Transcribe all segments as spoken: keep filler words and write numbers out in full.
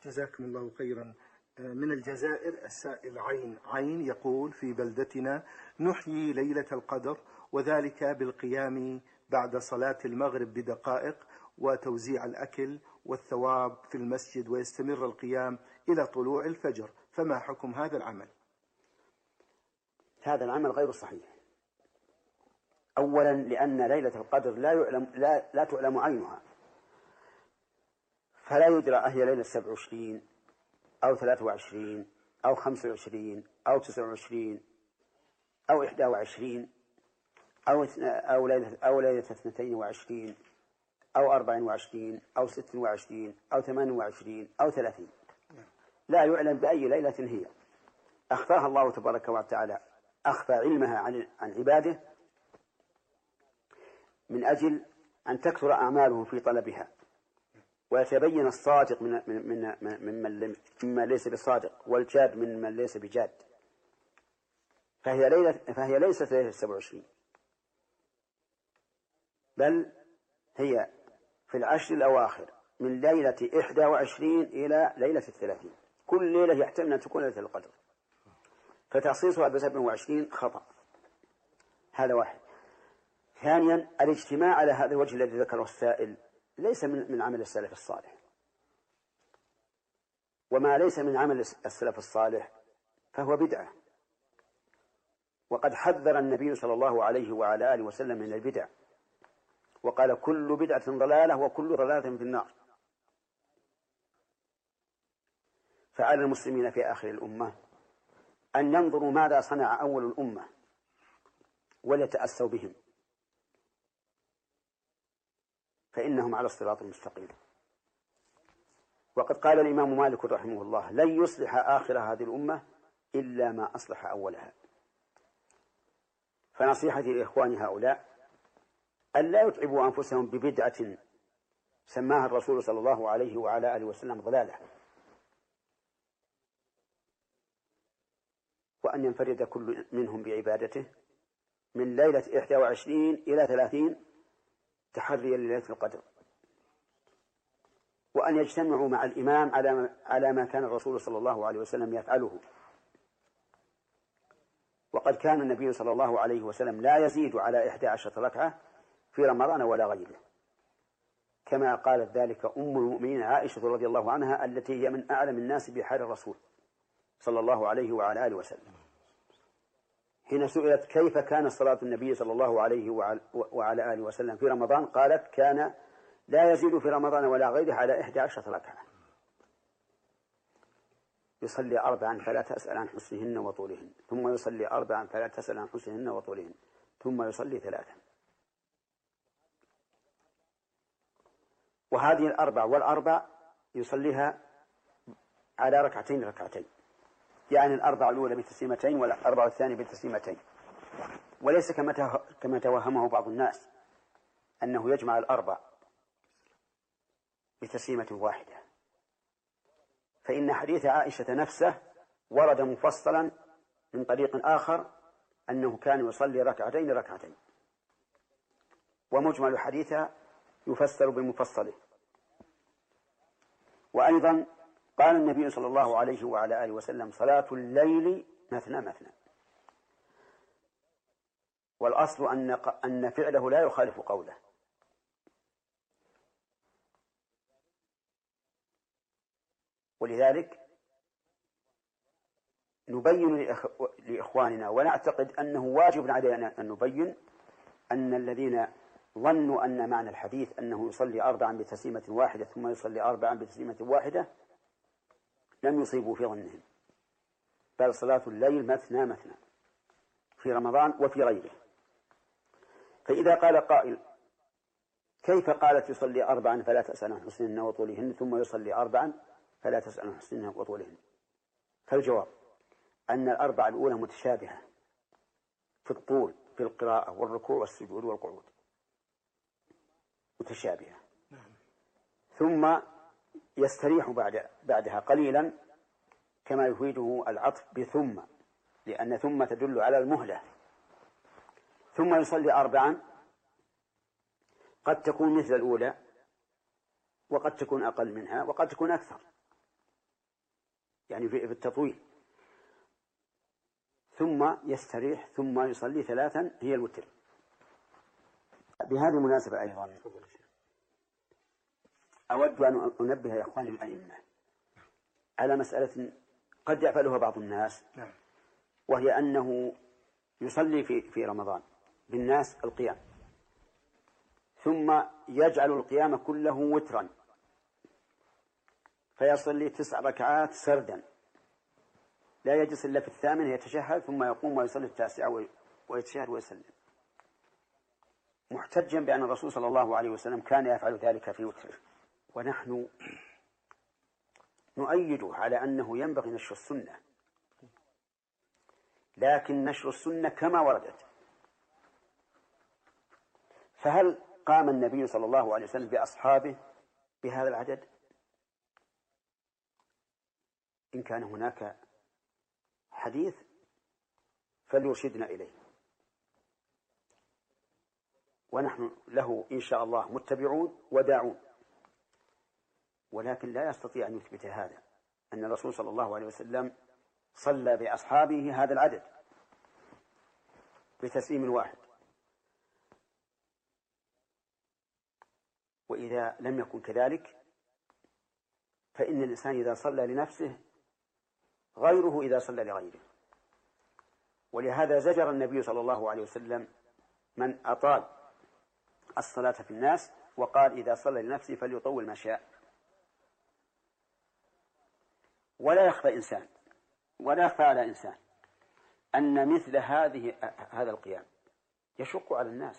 جزاكم الله خيرا. من الجزائر السائل عين عين يقول: في بلدتنا نحيي ليلة القدر، وذلك بالقيام بعد صلاة المغرب بدقائق وتوزيع الأكل والثواب في المسجد، ويستمر القيام إلى طلوع الفجر، فما حكم هذا العمل؟ هذا العمل غير صحيح. أولا لأن ليلة القدر لا يعلم لا, لا تعلم عينها، فلا يدرى أهي ليلة سبع وعشرين أو ثلاث وعشرين أو خمس وعشرين أو تسع وعشرين أو إحدى وعشرين أو أو ليلة أو ليلة اثنتين وعشرين أو أربع وعشرين أو ست وعشرين أو ثمان وعشرين أو ثلاثين. لا يعلم بأي ليلة هي. أخفاها الله تبارك وتعالى، أخفى علمها عن عن عباده من أجل أن تكثر أعمالهم في طلبها، ويتبين الصادق من من من من مما ليس بصادق، والجاد من من ليس بجاد. فهي ليلة فهي ليست ليلة سبع وعشرين، بل هي في العشر الأواخر من ليلة إحدى وعشرين إلى ليلة الثلاثين. كل ليلة يحتمل أن تكون ليلة القدر، فتخصيصها بسبع وعشرين خطأ. هذا واحد. ثانيا الاجتماع على هذا الوجه الذي ذكره السائل ليس من من عمل السلف الصالح، وما ليس من عمل السلف الصالح فهو بدعة، وقد حذر النبي صلى الله عليه وعلى آله وسلم من البدع، وقال: كل بدعة ضلالة وكل ضلالة في النار. فعلى المسلمين في آخر الأمة أن ينظروا ماذا صنع أول الأمة وليتأسوا بهم، فإنهم على الصراط المستقيم. وقد قال الإمام مالك رحمه الله: لن يصلح آخر هذه الأمة إلا ما أصلح أولها. فنصيحتي لإخوان هؤلاء أن لا يتعبوا أنفسهم ببدعة سماها الرسول صلى الله عليه وعلى آله وسلم ضلالة، وأن ينفرد كل منهم بعبادته من ليلة إحدى وعشرين إلى ثلاثين تحريا لليلة القدر، وأن يجتمعوا مع الإمام على ما كان الرسول صلى الله عليه وسلم يفعله. وقد كان النبي صلى الله عليه وسلم لا يزيد على إحدى عشرة ركعة في رمضان ولا غيره، كما قالت ذلك أم المؤمنين عائشة رضي الله عنها، التي هي من أعلم الناس بحال الرسول صلى الله عليه وعلى آله وسلم، حين سئلت كيف كان صلاة النبي صلى الله عليه وعلى آله وسلم في رمضان، قالت: كان لا يزيد في رمضان ولا غيره على إحدى عشرة ركعة، يصلي أربعا فلا تسأل عن حسنهن وطولهن، ثم يصلي أربعا فلا تسأل عن حسنهن وطولهن، ثم يصلي ثلاثا. وهذه الأربع والأربع يصليها على ركعتين ركعتين، يعني الأربع الأولى بتسليمتين والأربع الثانية بتسليمتين، وليس كما كما توهمه بعض الناس أنه يجمع الأربع بتسليمة واحدة، فإن حديث عائشة نفسه ورد مفصلا من طريق آخر أنه كان يصلي ركعتين ركعتين، ومجمل حديثها يفسر بمفصله. وأيضا قال النبي صلى الله عليه وعلى آله وسلم: صلاة الليل مثنى مثنى. والأصل أن أن فعله لا يخالف قوله، ولذلك نبين لإخواننا ونعتقد أنه واجب علينا أن نبين أن الذين ظنوا أن معنى الحديث أنه يصلي أربعا بتسليمة واحدة ثم يصلي أربعا بتسليمة واحدة لم يصيبوا في ظنهم، بل صلاة الليل مثنى مثنى في رمضان وفي غيره. فإذا قال قائل: كيف قالت يصلي أربعا فلا تسأل عن حسنهن وطولهن ثم يصلي أربعا فلا تسأل عن حسنهن وطولهن؟ فالجواب أن الأربع الأولى متشابهة في الطول، في القراءة والركوع والسجود والقعود متشابهة، ثم يستريح بعد بعدها قليلا، كما يفيده العطف بثم، لأن ثم تدل على المهلة. ثم يصلي أربعا قد تكون مثل الأولى وقد تكون أقل منها وقد تكون أكثر، يعني في التطويل، ثم يستريح ثم يصلي ثلاثا هي الوتر. بهذه المناسبة أيضا أود أن أنبه يا أخواني الأئمة على مسألة قد يفعلها بعض الناس، وهي أنه يصلي في في رمضان بالناس القيام، ثم يجعل القيام كله وترا، فيصلي تسع ركعات سردا، لا يجلس إلا في الثامن يتشهد ثم يقوم ويصلي التاسعة ويتشهد ويسلم، محتجا بأن الرسول صلى الله عليه وسلم كان يفعل ذلك في وتره. ونحن نؤيده على أنه ينبغي نشر السنة، لكن نشر السنة كما وردت. فهل قام النبي صلى الله عليه وسلم بأصحابه بهذا العدد؟ إن كان هناك حديث فليرشدنا إليه، ونحن له إن شاء الله متبعون وداعون. ولكن لا يستطيع أن يثبت هذا، أن الرسول صلى الله عليه وسلم صلى بأصحابه هذا العدد بتسليم واحد. وإذا لم يكن كذلك فإن الإنسان إذا صلى لنفسه غيره إذا صلى لغيره. ولهذا زجر النبي صلى الله عليه وسلم من أطال الصلاة في الناس، وقال إذا صلى لنفسه فليطول ما شاء. ولا يخفى إنسان ولا يخفى على إنسان أن مثل هذه هذا القيام يشق على الناس.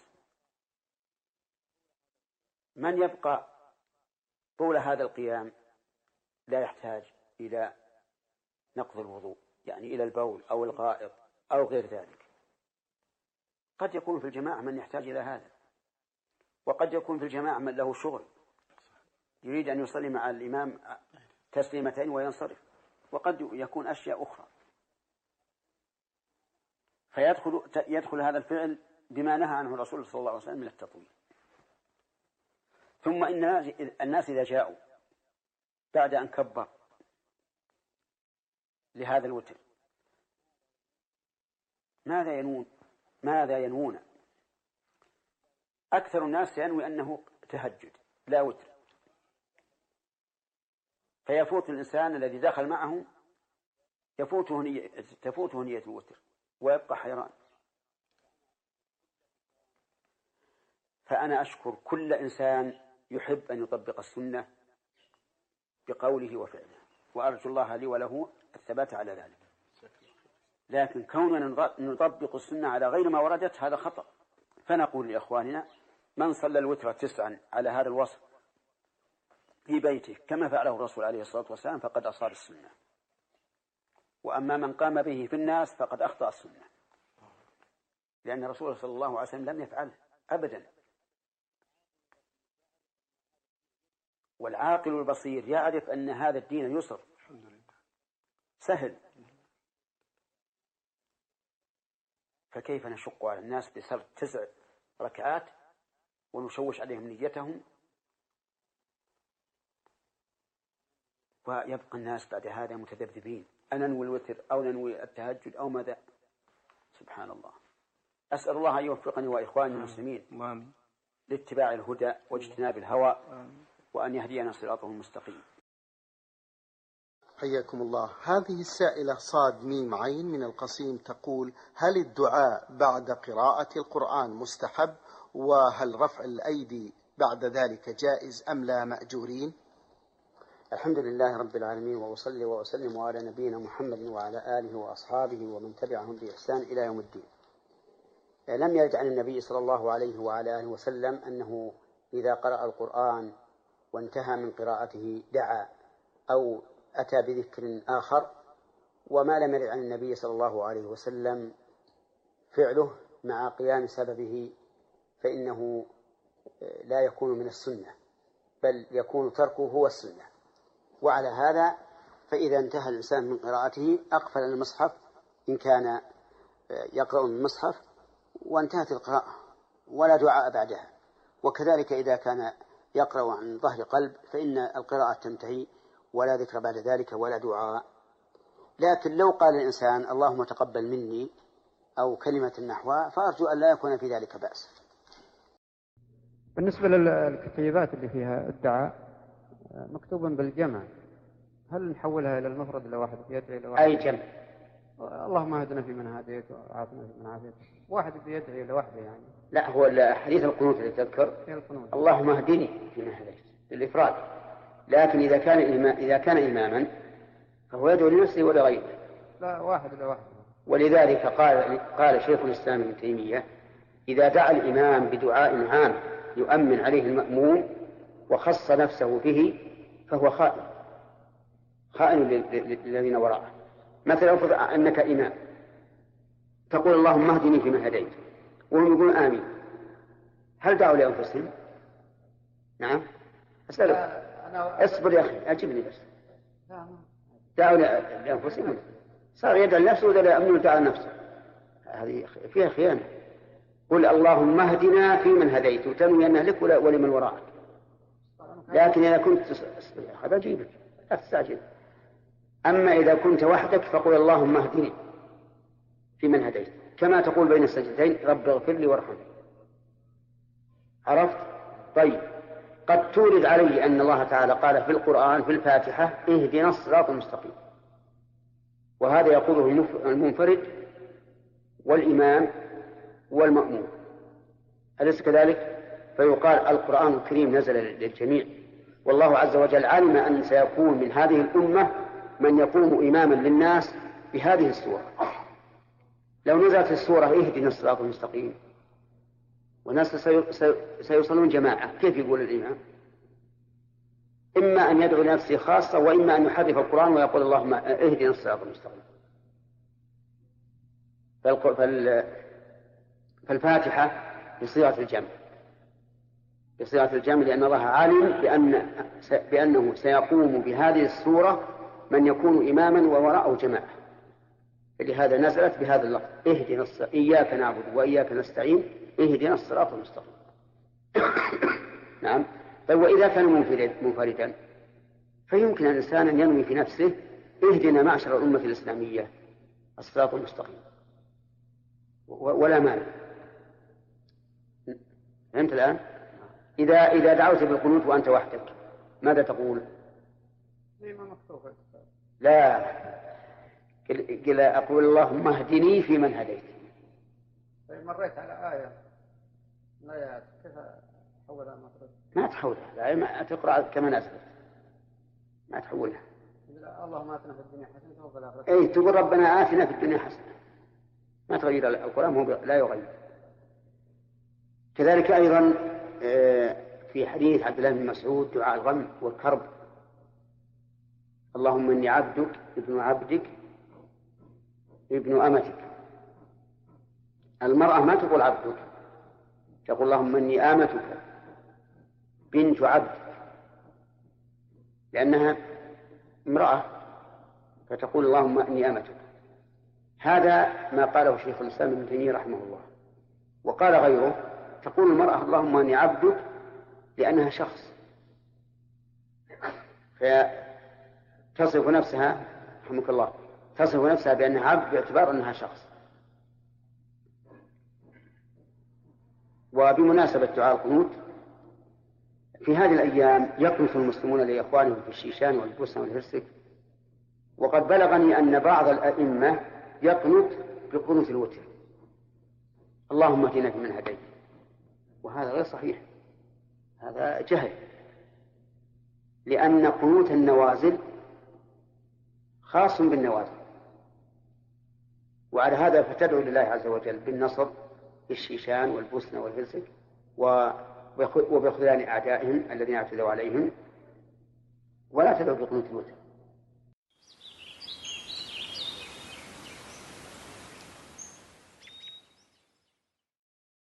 من يبقى طول هذا القيام لا يحتاج إلى نقض الوضوء، يعني إلى البول أو الغائط أو غير ذلك. قد يكون في الجماعة من يحتاج إلى هذا، وقد يكون في الجماعة من له شغل يريد أن يصلي مع الإمام تسليمتين وينصرف، وقد يكون أشياء أخرى، فيدخل يدخل هذا الفعل بما نهى عنه الرسول صلى الله عليه وسلم من التطويل. ثم إن الناس إذا جاءوا بعد أن كبر لهذا الوتر ماذا ينوون ماذا ينوون أكثر الناس ينوي أنه تهجد لا وتر، فيفوت الإنسان الذي دخل معه يفوته نية تفوته نية الوتر ويبقى حيران. فأنا أشكر كل إنسان يحب أن يطبق السنة بقوله وفعله، وأرجو الله لي وله الثبات على ذلك. لكن كوننا نطبق السنة على غير ما وردت هذا خطأ. فنقول لإخواننا من صلى الوتر تسعا على هذا الوصف في بيته كما فعله الرسول عليه الصلاة والسلام فقد أصاب السنة، وأما من قام به في الناس فقد أخطأ السنة، لأن الرسول صلى الله عليه وسلم لم يفعله أبدا. والعاقل البصير يعرف أن هذا الدين يسر سهل، فكيف نشق على الناس بسرد تسع ركعات ونشوش عليهم نيتهم، ويبقى الناس بعد هذا متذبذبين أنا ننوي الوتر أو ننوي التهجد أو ماذا. سبحان الله. أسأل الله أن يوفقني وإخواني المسلمين لاتباع الهدى واجتناب الهوى، وأن يهدينا صراطه المستقيم. حياكم الله. هذه السائلة صاد ميم عين من القصيم تقول: هل الدعاء بعد قراءة القرآن مستحب؟ وهل رفع الأيدي بعد ذلك جائز أم لا مأجورين؟ الحمد لله رب العالمين، وأصلي وأسلم على نبينا محمد وعلى آله وأصحابه ومن تبعهم بإحسان إلى يوم الدين. لم يرد عن النبي صلى الله عليه وعلى آله وسلم أنه إذا قرأ القرآن وانتهى من قراءته دعا أو أتى بذكر آخر، وما لم يرد عن النبي صلى الله عليه وسلم فعله مع قيام سببه فإنه لا يكون من السنة، بل يكون تركه هو السنة. وعلى هذا فإذا انتهى الإنسان من قراءته أقفل المصحف إن كان يقرأ من المصحف وانتهت القراءة ولا دعاء بعدها، وكذلك إذا كان يقرأ عن ظهر قلب فإن القراءة تنتهي ولا ذكر بعد ذلك ولا دعاء لكن لو قال الإنسان اللهم تقبل مني أو كلمة نحوها فأرجو أن لا يكون في ذلك بأس. بالنسبة للكتيبات اللي فيها الدعاء مكتوبا بالجمع، هل نحولها إلى المفرد إلى واحد يدعي إلى واحد؟ أي جمع. اللهم اهدنا فيمن هديت وعافنا فيمن عافيت، واحد يدعي إلى واحدة يعني. لا، هو حديث القنوت اللي تذكر اللهم اهدني فيمن هديت للإفراد، لكن إذا كان إمام إذا كان إماما فهو يدعو لنفسه ولا غيره. لا، واحد إلى واحد. ولذلك قال قال شيخ الإسلام ابن تيمية إذا دعا الإمام بدعاء عام يؤمن عليه المأموم وخص نفسه به فهو خائن خائن للذين وراءه. مثلا افرض أنك إمام تقول اللهم اهدني فيمن هديت وهم يقولون آمين، هل دعوا لأنفسهم؟ نعم. أسألك اصبر يا أخي أجبني بس. دعوا لأنفسهم، صار يدعو لنفسه ولا يأمن يدعو لنفسه، هذه فيها خيانة. قل اللهم اهدنا فيمن هديت وتنوي أنه لك ولمن وراءك، لكن إذا كنت هذا جيبك لا تستعجل. أما إذا كنت وحدك فقل اللهم اهدني فيمن هديت، كما تقول بين السجدتين رب اغفر لي وارحمني. عرفت؟ طيب، قد تورد علي أن الله تعالى قال في القرآن في الفاتحة اهدنا الصراط المستقيم، وهذا يقوله المنفرد والإمام والمأموم، أليس كذلك؟ فيقال القرآن الكريم نزل للجميع، والله عز وجل علم أن سيكون من هذه الأمة من يقوم إماما للناس بهذه السورة. لو نزلت السورة اهدنا الصراط المستقيم والناس سيصلون جماعة، كيف يقول الإمام؟ إما أن يدعو لنفسه خاصة وإما أن يحرف القرآن ويقول اللهم اهدنا الصراط المستقيم. فالفاتحة بصيغة الجمع بصيغة الجمع لأن الله عالم بأن بأنه سيقوم بهذه السورة من يكون إماما ووراءه جماعة، لهذا نزلت بهذا اللفظ اهدنا الصراط، إياك نعبد وإياك نستعين اهدنا الصراط المستقيم. نعم. طيب، وإذا كان منفردا فيمكن الإنسان أن ينوي في نفسه اهدنا معشر الأمة الإسلامية الصراط المستقيم ولا مانع. فهمت الآن؟ إذا إذا دعوت بالقنوت وأنت وحدك ماذا تقول؟ لا، قل أقول اللهم اهدني فيمن هديت. طيب، مريت على آية لا كيف أحولها مفرد؟ ما تحولها، لا، ما تقرأ كما نزلت، ما تحولها. اللهم آتنا في الدنيا حسنة وفي الآخرة. أي تقول ربنا آتنا في الدنيا حسنة، ما تغير القرآن، هو لا يغير. كذلك أيضا في حديث عبد الله بن مسعود دعاء الغم والكرب اللهم إني عبدك ابن عبدك ابن أمتك. المرأة ما تقول عبدك، تقول اللهم إني آمتك بنت عبدك، لأنها امرأة فتقول اللهم إني آمتك. هذا ما قاله شيخ الإسلام ابن تيمية رحمه الله. وقال غيره تقول المرأة اللهم إني عبدك لأنها شخص، فتصف نفسها رحمك الله تصف نفسها بأنها عبد باعتبار أنها شخص. وبمناسبة دعاء القنوت في هذه الأيام يقنط المسلمون لإخوانهم في الشيشان والبوسنة والهرسك، وقد بلغني أن بعض الأئمة يقنط بقنوت الوتر اللهم اهدنا فيمن هديت، وهذا غير صحيح، هذا جهل، لأن قنوت النوازل خاص بالنوازل، وعلى هذا فتدعو لله عز وجل بالنصر في الشيشان والبوسنة والهرسك وبخذلان أعدائهم الذين اعتدوا عليهم، ولا تدعو بقنوت الوتر.